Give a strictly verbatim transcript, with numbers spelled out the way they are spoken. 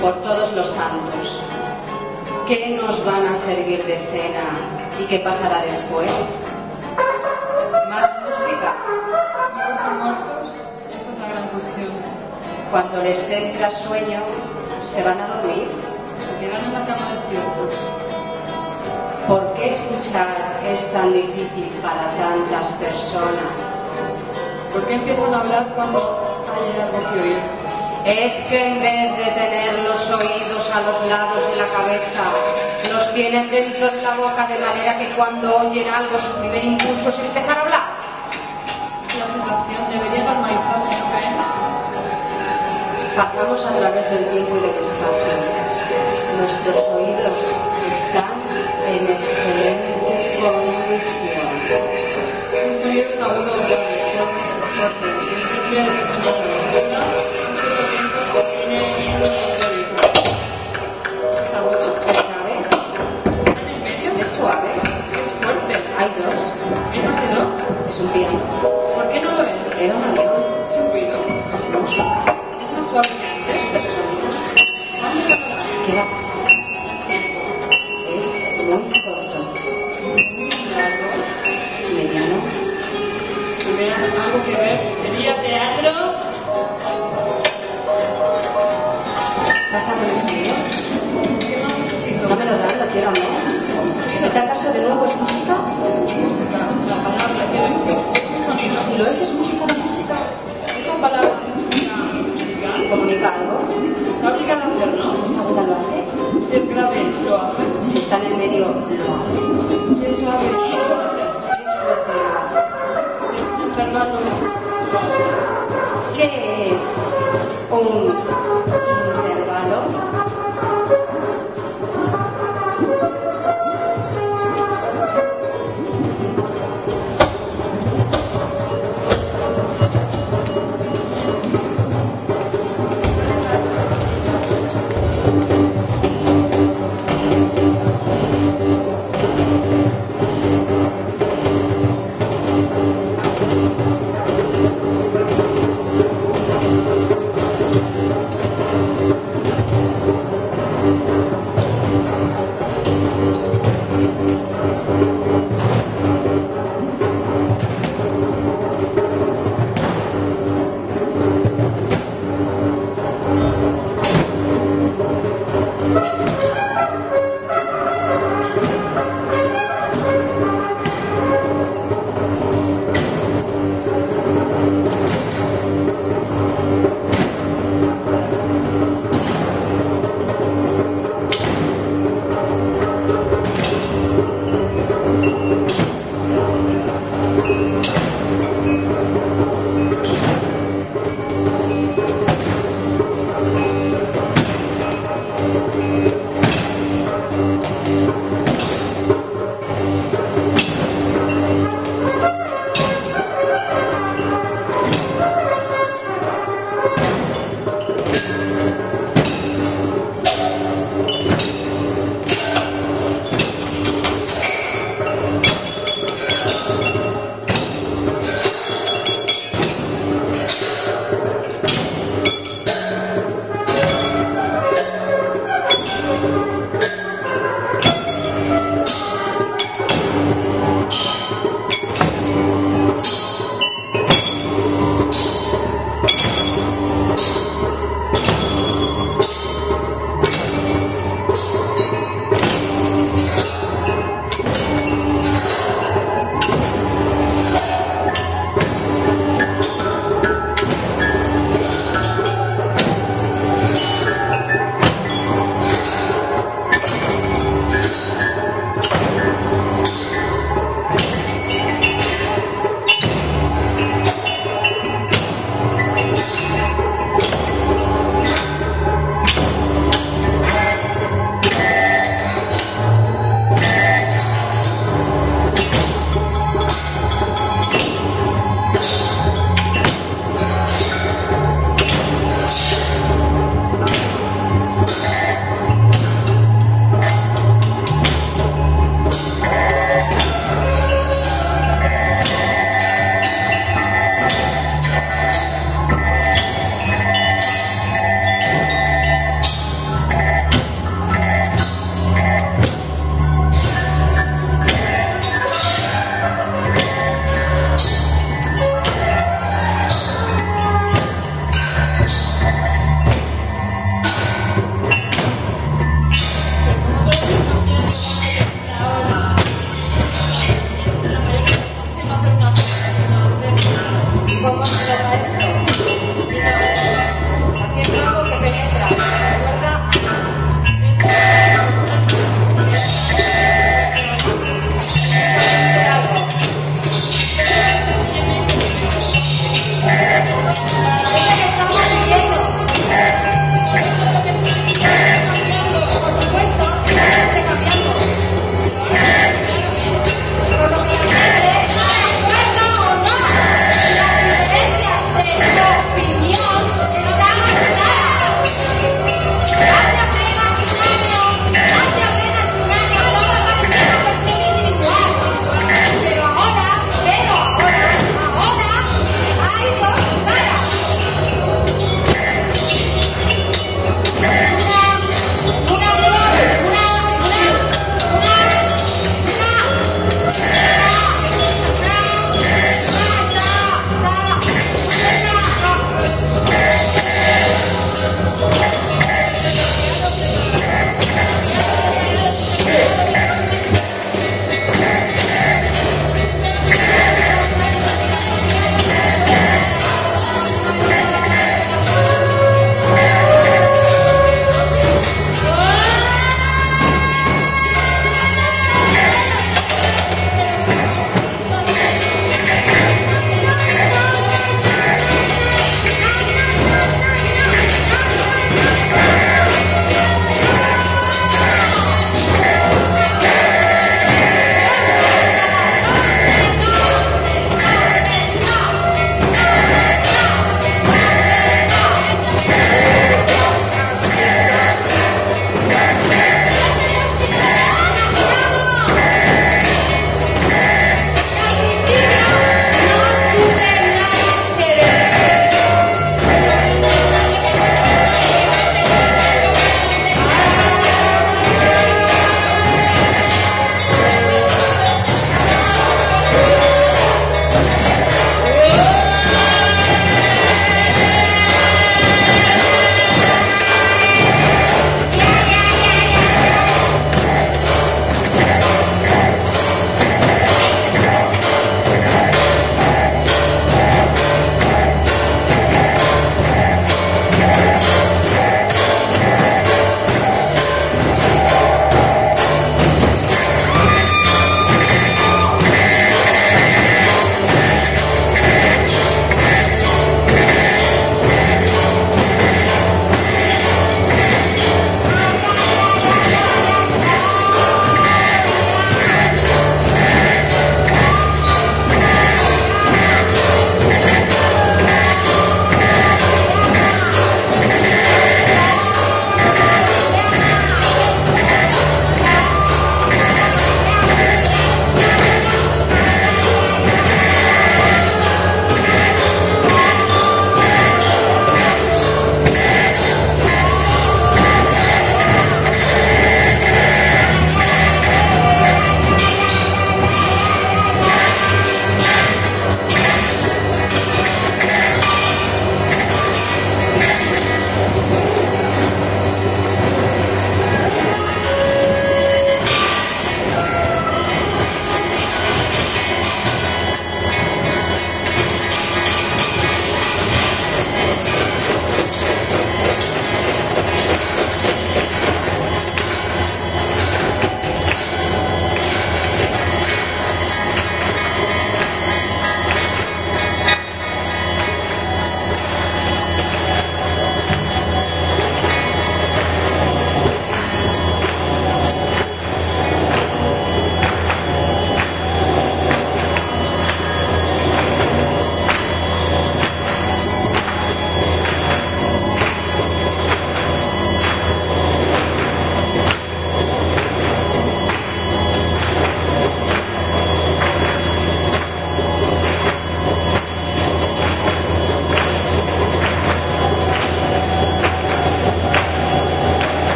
por todos los santos. ¿Qué nos van a servir de cena y qué pasará después? ¿Más música? ¿Vivos y muertos? Esa es la gran cuestión. Cuando les entra sueño, ¿se van a dormir? Se quedan en la cama despiertos. ¿Por qué escuchar es tan difícil para tantas personas? ¿Por qué empiezan a hablar cuando hay algo que oír? Es que en vez de tener los oídos a los lados de la cabeza, los tienen dentro de la boca, de manera que cuando oyen algo su primer impulso es empezar a hablar. La situación debería normalizarse, ¿no creen? Pasamos a través del tiempo y del espacio. Nuestros oídos están en excelente condición. Un sonido es agudo o grave, fuerte, fuerte. En principio de determinada velocidad, un cierto tiempo tiene yendo por el oído. ¿Es agudo? ¿Es grave? ¿Está en el medio? ¿Es suave? Es fuerte. Hay dos. ¿Hay más de dos? Es un piano. ¿Por qué no lo es? Era un avión. Es un ruido. Es música. Es más suave que antes. Es supersónico. ¿Cuándo lo hará? ¿Qué va a pasar? Más tiempo. Es muy corto. Muy largo. Mediano. Si tuviera algo que ver, sería teatro. Pásame el sonido. ¿Qué más necesito? No me lo dan, lo quiero o no. Es un sonido. ¿En tal caso de nuevo es música?